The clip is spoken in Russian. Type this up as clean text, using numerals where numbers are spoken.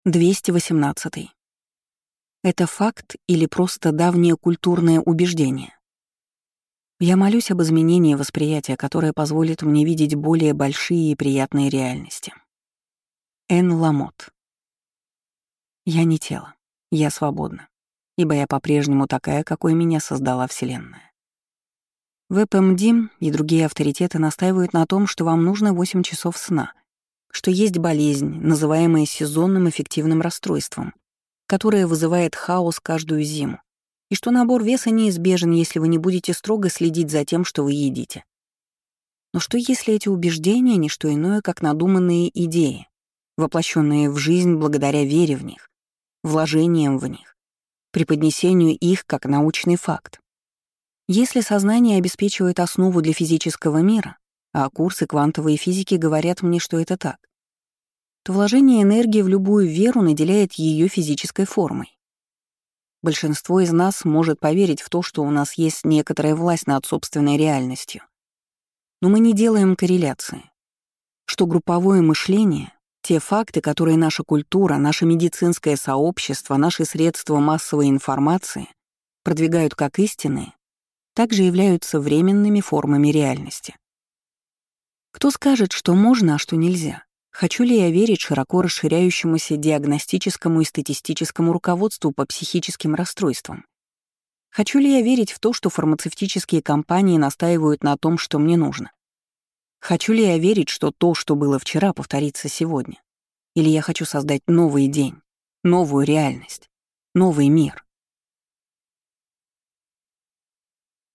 218. Это факт или просто давнее культурное убеждение? Я молюсь об изменении восприятия, которое позволит мне видеть более большие и приятные реальности. Энн Ламотт. Я не тело. Я свободна. Ибо я по-прежнему такая, какой меня создала Вселенная. ВПМД и другие авторитеты настаивают на том, что вам нужно 8 часов сна, что есть болезнь, называемая сезонным эффективным расстройством, которое вызывает хаос каждую зиму, и что набор веса неизбежен, если вы не будете строго следить за тем, что вы едите. Но что если эти убеждения — не что иное, как надуманные идеи, воплощенные в жизнь благодаря вере в них, вложением в них, преподнесению их как научный факт? Если сознание обеспечивает основу для физического мира, а курсы квантовой физики говорят мне, что это так, то вложение энергии в любую веру наделяет ее физической формой. Большинство из нас может поверить в то, что у нас есть некоторая власть над собственной реальностью. Но мы не делаем корреляции, что групповое мышление, те факты, которые наша культура, наше медицинское сообщество, наши средства массовой информации продвигают как истинные, также являются временными формами реальности. Кто скажет, что можно, а что нельзя? Хочу ли я верить широко расширяющемуся диагностическому и статистическому руководству по психическим расстройствам? Хочу ли я верить в то, что фармацевтические компании настаивают на том, что мне нужно? Хочу ли я верить, что то, что было вчера, повторится сегодня? Или я хочу создать новый день, новую реальность, новый мир?